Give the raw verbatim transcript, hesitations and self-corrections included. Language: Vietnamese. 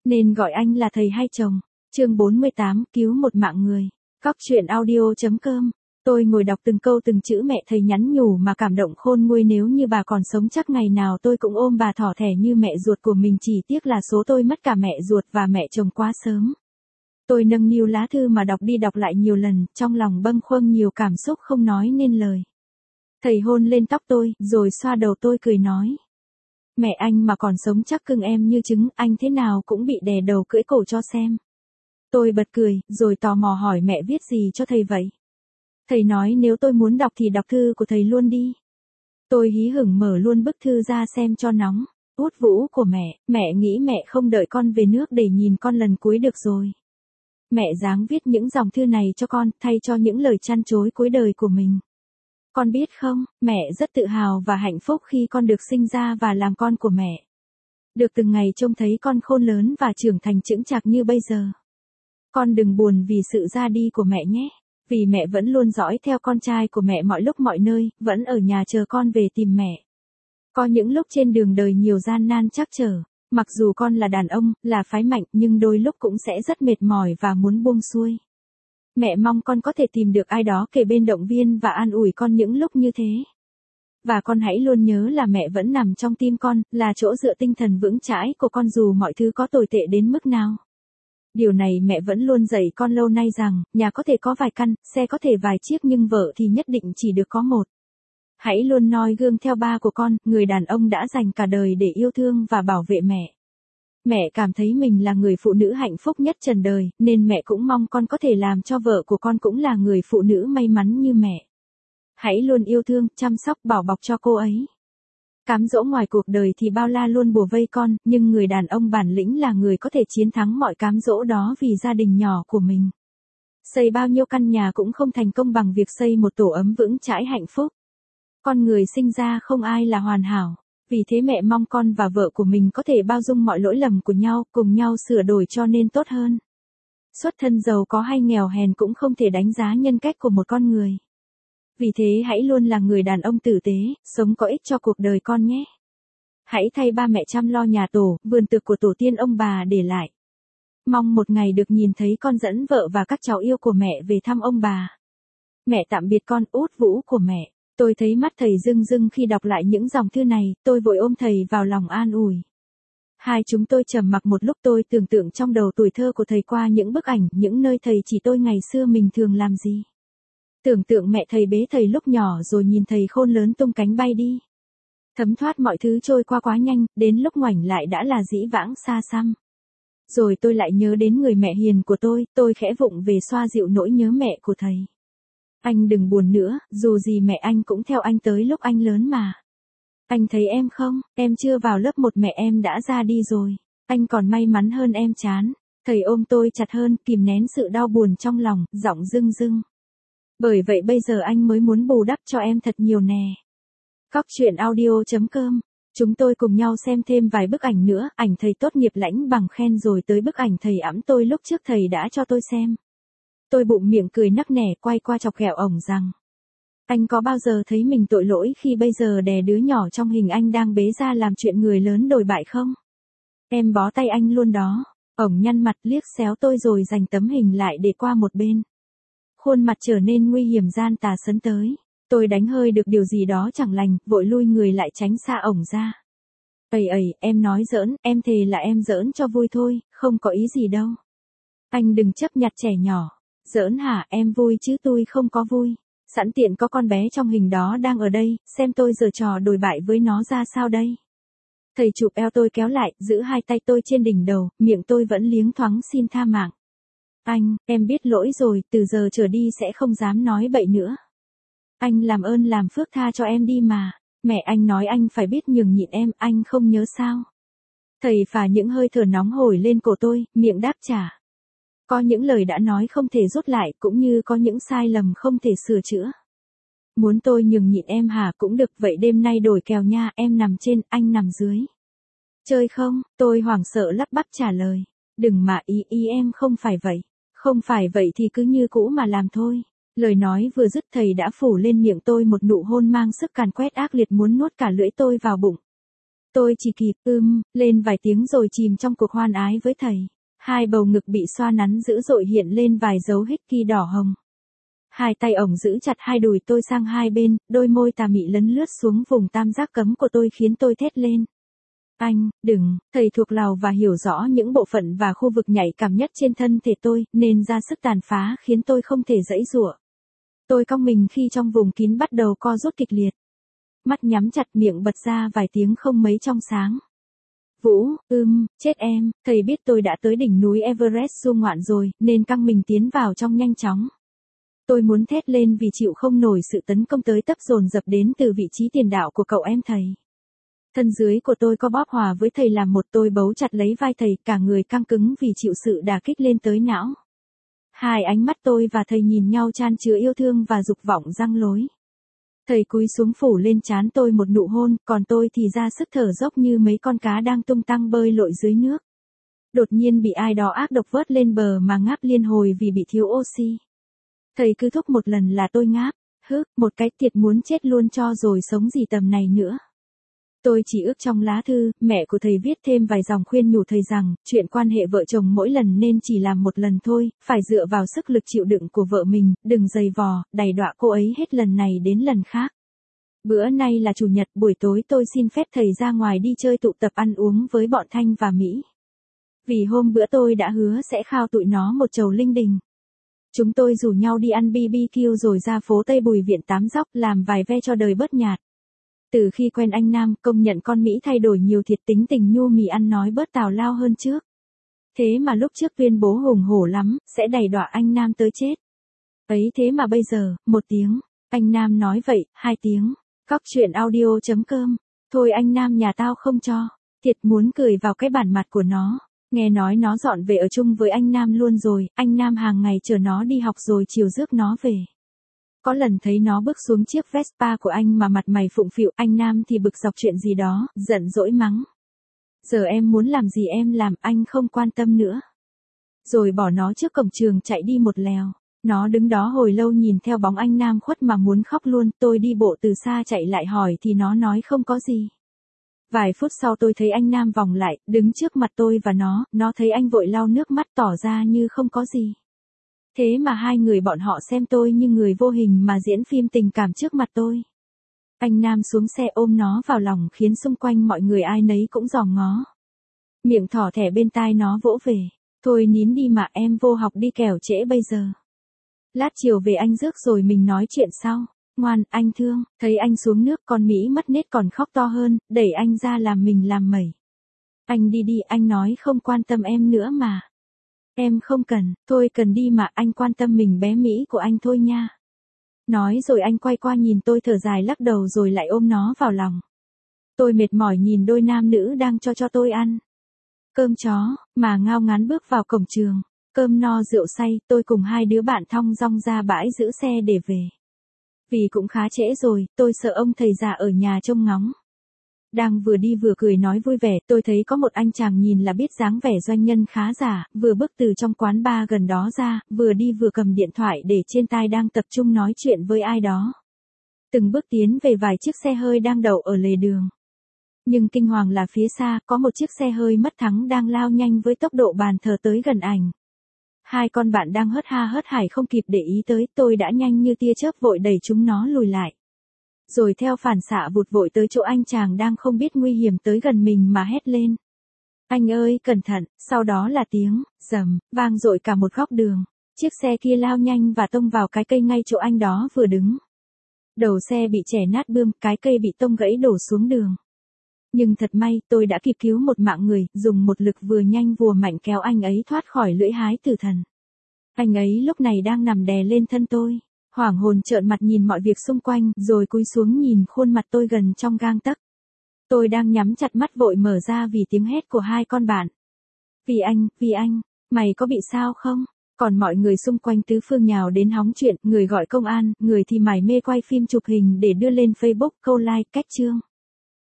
Nên gọi anh là thầy hay chồng. Chương bốn mươi tám, cứu một mạng người. Cóc truyện audio.com. Tôi ngồi đọc từng câu từng chữ mẹ thầy nhắn nhủ mà cảm động khôn nguôi, nếu như bà còn sống chắc ngày nào tôi cũng ôm bà thỏ thẻ như mẹ ruột của mình, chỉ tiếc là số tôi mất cả mẹ ruột và mẹ chồng quá sớm. Tôi nâng niu lá thư mà đọc đi đọc lại nhiều lần, trong lòng bâng khuâng nhiều cảm xúc không nói nên lời. Thầy hôn lên tóc tôi, rồi xoa đầu tôi cười nói. Mẹ anh mà còn sống chắc cưng em như trứng, anh thế nào cũng bị đè đầu cưỡi cổ cho xem. Tôi bật cười, rồi tò mò hỏi mẹ viết gì cho thầy vậy? Thầy nói nếu tôi muốn đọc thì đọc thư của thầy luôn đi. Tôi hí hửng mở luôn bức thư ra xem cho nóng. Út Vũ của mẹ, mẹ nghĩ mẹ không đợi con về nước để nhìn con lần cuối được rồi. Mẹ dáng viết những dòng thư này cho con, thay cho những lời chăn chối cuối đời của mình. Con biết không, mẹ rất tự hào và hạnh phúc khi con được sinh ra và làm con của mẹ. Được từng ngày trông thấy con khôn lớn và trưởng thành chững chạc như bây giờ. Con đừng buồn vì sự ra đi của mẹ nhé. Vì mẹ vẫn luôn dõi theo con trai của mẹ mọi lúc mọi nơi, vẫn ở nhà chờ con về tìm mẹ. Có những lúc trên đường đời nhiều gian nan trắc trở, mặc dù con là đàn ông, là phái mạnh, nhưng đôi lúc cũng sẽ rất mệt mỏi và muốn buông xuôi. Mẹ mong con có thể tìm được ai đó kề bên động viên và an ủi con những lúc như thế. Và con hãy luôn nhớ là mẹ vẫn nằm trong tim con, là chỗ dựa tinh thần vững chãi của con dù mọi thứ có tồi tệ đến mức nào. Điều này mẹ vẫn luôn dạy con lâu nay rằng, nhà có thể có vài căn, xe có thể vài chiếc nhưng vợ thì nhất định chỉ được có một. Hãy luôn noi gương theo ba của con, người đàn ông đã dành cả đời để yêu thương và bảo vệ mẹ. Mẹ cảm thấy mình là người phụ nữ hạnh phúc nhất trần đời, nên mẹ cũng mong con có thể làm cho vợ của con cũng là người phụ nữ may mắn như mẹ. Hãy luôn yêu thương, chăm sóc, bảo bọc cho cô ấy. Cám dỗ ngoài cuộc đời thì bao la luôn bủa vây con, nhưng người đàn ông bản lĩnh là người có thể chiến thắng mọi cám dỗ đó vì gia đình nhỏ của mình. Xây bao nhiêu căn nhà cũng không thành công bằng việc xây một tổ ấm vững chãi hạnh phúc. Con người sinh ra không ai là hoàn hảo, vì thế mẹ mong con và vợ của mình có thể bao dung mọi lỗi lầm của nhau, cùng nhau sửa đổi cho nên tốt hơn. Xuất thân giàu có hay nghèo hèn cũng không thể đánh giá nhân cách của một con người. Vì thế hãy luôn là người đàn ông tử tế, sống có ích cho cuộc đời con nhé. Hãy thay ba mẹ chăm lo nhà tổ, vườn tược của tổ tiên ông bà để lại. Mong một ngày được nhìn thấy con dẫn vợ và các cháu yêu của mẹ về thăm ông bà. Mẹ tạm biệt con, Út Vũ của mẹ. Tôi thấy mắt thầy rưng rưng khi đọc lại những dòng thư này, tôi vội ôm thầy vào lòng an ủi. Hai chúng tôi trầm mặc một lúc, tôi tưởng tượng trong đầu tuổi thơ của thầy qua những bức ảnh, những nơi thầy chỉ tôi ngày xưa mình thường làm gì. Tưởng tượng mẹ thầy bế thầy lúc nhỏ rồi nhìn thầy khôn lớn tung cánh bay đi. Thấm thoát mọi thứ trôi qua quá nhanh, đến lúc ngoảnh lại đã là dĩ vãng xa xăm. Rồi tôi lại nhớ đến người mẹ hiền của tôi, tôi khẽ vụng về xoa dịu nỗi nhớ mẹ của thầy. Anh đừng buồn nữa, dù gì mẹ anh cũng theo anh tới lúc anh lớn mà. Anh thấy em không, em chưa vào lớp một mẹ em đã ra đi rồi. Anh còn may mắn hơn em chán. Thầy ôm tôi chặt hơn, kìm nén sự đau buồn trong lòng, giọng rưng rưng. Bởi vậy bây giờ anh mới muốn bù đắp cho em thật nhiều nè. Cóc truyện audio.com. Chúng tôi cùng nhau xem thêm vài bức ảnh nữa, ảnh thầy tốt nghiệp lãnh bằng khen rồi tới bức ảnh thầy ẵm tôi lúc trước thầy đã cho tôi xem. Tôi bụng miệng cười nắc nẻ quay qua chọc ghẹo ổng rằng. Anh có bao giờ thấy mình tội lỗi khi bây giờ đè đứa nhỏ trong hình anh đang bế ra làm chuyện người lớn đồi bại không? Em bó tay anh luôn đó. Ổng nhăn mặt liếc xéo tôi rồi giành tấm hình lại để qua một bên. Khuôn mặt trở nên nguy hiểm gian tà sấn tới. Tôi đánh hơi được điều gì đó chẳng lành, vội lui người lại tránh xa ổng ra. Ây ây, em nói giỡn, em thề là em giỡn cho vui thôi, không có ý gì đâu. Anh đừng chấp nhặt trẻ nhỏ. Giỡn hả, em vui chứ tôi không có vui. Sẵn tiện có con bé trong hình đó đang ở đây, xem tôi giở trò đồi bại với nó ra sao đây. Thầy chụp eo tôi kéo lại, giữ hai tay tôi trên đỉnh đầu, miệng tôi vẫn liếng thoáng xin tha mạng. Anh, em biết lỗi rồi, từ giờ trở đi sẽ không dám nói bậy nữa. Anh làm ơn làm phước tha cho em đi mà. Mẹ anh nói anh phải biết nhường nhịn em, anh không nhớ sao. Thầy phả những hơi thở nóng hổi lên cổ tôi, miệng đáp trả. Có những lời đã nói không thể rút lại, cũng như có những sai lầm không thể sửa chữa. Muốn tôi nhường nhịn em hả, cũng được, vậy đêm nay đổi kèo nha, em nằm trên, anh nằm dưới. Chơi không? Tôi hoảng sợ lắp bắp trả lời. Đừng mà, ý ý em không phải vậy. Không phải vậy thì cứ như cũ mà làm thôi. Lời nói vừa dứt thầy đã phủ lên miệng tôi một nụ hôn mang sức càn quét ác liệt muốn nuốt cả lưỡi tôi vào bụng. Tôi chỉ kịp ưm, lên vài tiếng rồi chìm trong cuộc hoan ái với thầy. Hai bầu ngực bị xoa nắn dữ dội hiện lên vài dấu hickey đỏ hồng. Hai tay ổng giữ chặt hai đùi tôi sang hai bên, đôi môi tà mị lấn lướt xuống vùng tam giác cấm của tôi khiến tôi thét lên. Anh, đừng, thầy thuộc lòng và hiểu rõ những bộ phận và khu vực nhạy cảm nhất trên thân thể tôi, nên ra sức tàn phá khiến tôi không thể giãy giụa. Tôi cong mình khi trong vùng kín bắt đầu co rút kịch liệt. Mắt nhắm chặt miệng bật ra vài tiếng không mấy trong sáng. Vũ, ưm, chết em, thầy biết tôi đã tới đỉnh núi Everest du ngoạn rồi, nên căng mình tiến vào trong nhanh chóng. Tôi muốn thét lên vì chịu không nổi sự tấn công tới tấp dồn dập đến từ vị trí tiền đạo của cậu em thầy. Thân dưới của tôi có bóp hòa với thầy làm một, tôi bấu chặt lấy vai thầy, cả người căng cứng vì chịu sự đả kích lên tới não. Hai ánh mắt tôi và thầy nhìn nhau chan chứa yêu thương và dục vọng răng lối. Thầy cúi xuống phủ lên trán tôi một nụ hôn, còn tôi thì ra sức thở dốc như mấy con cá đang tung tăng bơi lội dưới nước. Đột nhiên bị ai đó ác độc vớt lên bờ mà ngáp liên hồi vì bị thiếu oxy. Thầy cứ thúc một lần là tôi ngáp, hứ, một cái thiệt muốn chết luôn cho rồi sống gì tầm này nữa. Tôi chỉ ước trong lá thư, mẹ của thầy viết thêm vài dòng khuyên nhủ thầy rằng, chuyện quan hệ vợ chồng mỗi lần nên chỉ làm một lần thôi, phải dựa vào sức lực chịu đựng của vợ mình, đừng giày vò, đày đọa cô ấy hết lần này đến lần khác. Bữa nay là chủ nhật, buổi tối tôi xin phép thầy ra ngoài đi chơi tụ tập ăn uống với bọn Thanh và Mỹ. Vì hôm bữa tôi đã hứa sẽ khao tụi nó một chầu linh đình. Chúng tôi rủ nhau đi ăn bê bê kiu rồi ra phố Tây Bùi Viện tắm dóc, làm vài ve cho đời bớt nhạt. Từ khi quen anh Nam, công nhận con Mỹ thay đổi nhiều thiệt, tính tình nhu mì, ăn nói bớt tào lao hơn trước. Thế mà lúc trước tuyên bố hùng hổ lắm, sẽ đày đọa anh Nam tới chết. Ấy thế mà bây giờ, một tiếng, anh Nam nói vậy, hai tiếng, cóc truyện audio chấm com. Thôi anh Nam nhà tao không cho, thiệt muốn cười vào cái bản mặt của nó. Nghe nói nó dọn về ở chung với anh Nam luôn rồi, anh Nam hàng ngày chở nó đi học rồi chiều rước nó về. Có lần thấy nó bước xuống chiếc Vespa của anh mà mặt mày phụng phịu, anh Nam thì bực dọc chuyện gì đó, giận dỗi mắng. Giờ em muốn làm gì em làm, anh không quan tâm nữa. Rồi bỏ nó trước cổng trường chạy đi một lèo. Nó đứng đó hồi lâu nhìn theo bóng anh Nam khuất mà muốn khóc luôn, tôi đi bộ từ xa chạy lại hỏi thì nó nói không có gì. Vài phút sau tôi thấy anh Nam vòng lại, đứng trước mặt tôi và nó, nó thấy anh vội lau nước mắt tỏ ra như không có gì. Thế mà hai người bọn họ xem tôi như người vô hình mà diễn phim tình cảm trước mặt tôi. Anh Nam xuống xe ôm nó vào lòng khiến xung quanh mọi người ai nấy cũng giòm ngó. Miệng thỏ thẻ bên tai nó vỗ về. Thôi nín đi mà em vô học đi kẻo trễ bây giờ. Lát chiều về anh rước rồi mình nói chuyện sau. Ngoan, anh thương. Thấy anh xuống nước con Mỹ mất nết còn khóc to hơn, đẩy anh ra làm mình làm mẩy. Anh đi đi, anh nói không quan tâm em nữa mà. Em không cần, thôi cần đi mà, anh quan tâm mình bé Mỹ của anh thôi nha. Nói rồi anh quay qua nhìn tôi thở dài lắc đầu rồi lại ôm nó vào lòng. Tôi mệt mỏi nhìn đôi nam nữ đang cho cho tôi ăn cơm chó, mà ngao ngán bước vào cổng trường. Cơm no rượu say, tôi cùng hai đứa bạn thong dong ra bãi giữ xe để về. Vì cũng khá trễ rồi, tôi sợ ông thầy già ở nhà trông ngóng. Đang vừa đi vừa cười nói vui vẻ, tôi thấy có một anh chàng nhìn là biết dáng vẻ doanh nhân khá giả, vừa bước từ trong quán bar gần đó ra, vừa đi vừa cầm điện thoại để trên tai đang tập trung nói chuyện với ai đó. Từng bước tiến về vài chiếc xe hơi đang đậu ở lề đường. Nhưng kinh hoàng là phía xa, có một chiếc xe hơi mất thắng đang lao nhanh với tốc độ bàn thờ tới gần ảnh. Hai con bạn đang hớt ha hớt hải không kịp để ý tới, tôi đã nhanh như tia chớp vội đẩy chúng nó lùi lại. Rồi theo phản xạ vụt vội tới chỗ anh chàng đang không biết nguy hiểm tới gần mình mà hét lên. Anh ơi, cẩn thận, sau đó là tiếng, rầm, vang dội cả một góc đường. Chiếc xe kia lao nhanh và tông vào cái cây ngay chỗ anh đó vừa đứng. Đầu xe bị chẻ nát bươm, cái cây bị tông gãy đổ xuống đường. Nhưng thật may, tôi đã kịp cứu một mạng người, dùng một lực vừa nhanh vừa mạnh kéo anh ấy thoát khỏi lưỡi hái tử thần. Anh ấy lúc này đang nằm đè lên thân tôi. Hoảng hồn trợn mặt nhìn mọi việc xung quanh, rồi cúi xuống nhìn khuôn mặt tôi gần trong gang tấc. Tôi đang nhắm chặt mắt vội mở ra vì tiếng hét của hai con bạn. Vì anh, vì anh, mày có bị sao không? Còn mọi người xung quanh tứ phương nhào đến hóng chuyện, người gọi công an, người thì mải mê quay phim chụp hình để đưa lên Facebook, câu like, cách chương.